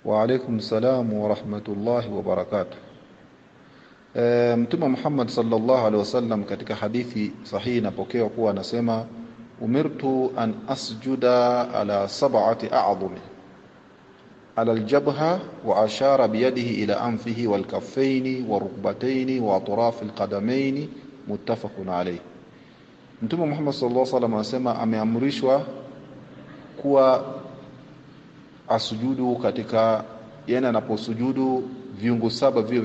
Wa alaikum salam wa rahmatullahi wa barakatuh. Mtume Muhammad sallallahu alaihi wasallam katika hadithi sahihi inapokewa kuwa anasema umirtu an asjuda ala sab'ati a'dhumi ala aljabha wa ashara biyadihi ila anfihi wal kaffaini wa rukbataini wa atraf alqadamaini muttafaqun alayh. Mtume Muhammad sallallahu alaihi wasallam anasema ameamrishwa kuwa asujudu katika, yani anaposujudu viungo saba vile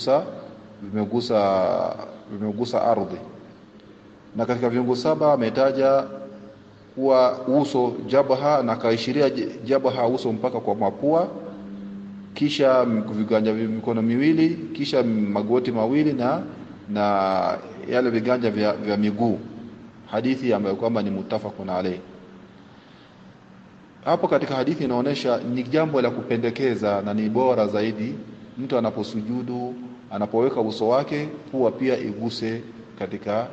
vimegusa ardhi, na katika viungo saba ametaja kuwa uso, jabha, na kaishiria jabha uso mpaka kwa mapua, kisha viganja mikono miwili, kisha magoti mawili na yale viganja vya miguu, hadithi ambayo kwamba ni muttafaqun alayh. Hapo katika hadithi inaonyesha ni jambo la kupendekeza na ni bora zaidi mtu anaposujudu, anapoweka uso wake, pua pia iguse katika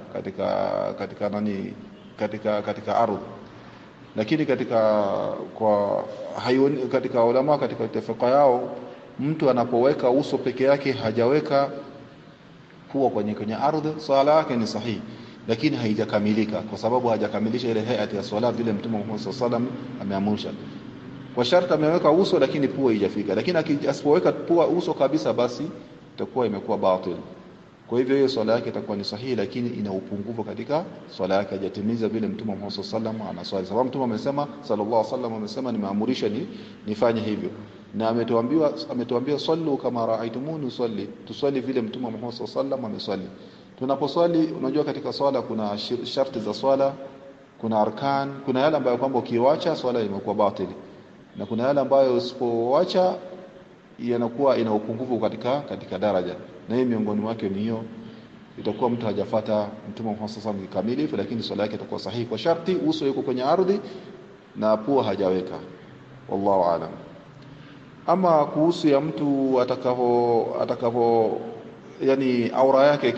ardhi. Lakini katika ulama katika tafaka yao, mtu anapoweka uso peke yake, hajaweka pua kwenye ardhi, swala yake ni sahihi, lakini haijakamilika kwa sababu hajakamilisha ile hayati ya swala vile Mtume Muhammad sallallahu alaihi wasallam ameamrisha. Kwa sharti ameweka uso lakini pua haijafika, lakini asipoweka pua uso kabisa, basi itakuwa imekuwa batil. Kwa hivyo hiyo swala yake itakuwa ni sahihi, lakini ina upungufu katika swala yake, hajatimiza vile Mtume Muhammad sallallahu alaihi wasallam anaswali. Sababu Mtume amesema sallallahu alaihi wasallam amesema nimeamrisha nifanye hivyo, na ametuambia sallu kama raaitumuni usalli, tuswali vile Mtume Muhammad sallallahu alaihi wasallam ameswali. Tunaposwali, unajua katika swala kuna sharti za swala, kuna arkan, kuna yale ambayo kwamba ukiacha swala imekuwa batili, na kuna yale ambayo usipoacha yanakuwa ina upungufu katika daraja, na hii miongoni mwake ni hiyo, itakuwa mtu hajafuata Mtume Muhammad sallallahu alaihi wasallam kikamilifu, lakini swala yake itakuwa sahihi kwa sharti uso yuko kwenye ardhi na pua hajaweka. Wallahu aalam. Ama kuhusu ya mtu atakavyo yani aura yake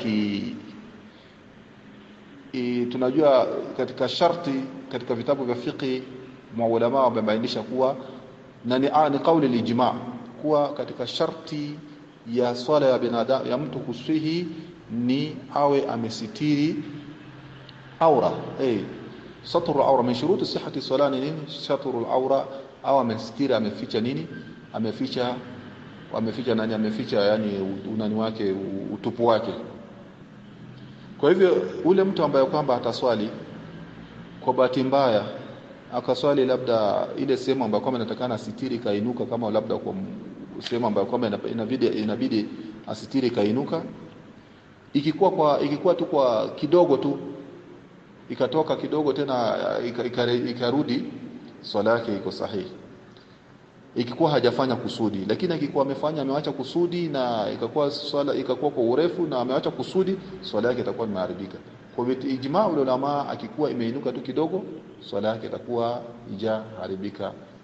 tunajua katika sharti katika vitabu vya fiqh maulama wamebainisha kuwa na ni kauli lijma kuwa katika sharti ya swala ya binadamu ya mtu kusihi ni awe amesitiri aura. Satru aura min shuruti sihhati swala ni nini? Satru aura, au amesitiri, ameficha nini? Ameficha nani? Ameficha yani unani wake, utupu wake. Kwa hivyo ule mtu ambaye kwamba ataswali kwa bahati mbaya akaswali labda ile sehemu ambayo kwamba inatakana asitiri kainuka, kama labda kwa sehemu ambayo kwamba inabidi asitiri kainuka, ikikuwa tu kwa kidogo tu, ikatoka kidogo tena ikarudi, swala yake iko sahihi ikikuwa hajafanya kusudi. Lakini akikuwa ameacha kusudi na ikakuwa swala ikakuwa kwa urefu na ameacha kusudi, swala yake itakuwa imeharibika. Kwa hivyo ijma ulama, akikuwa imeinuka tu kidogo, swala yake itakuwa ijaharibika.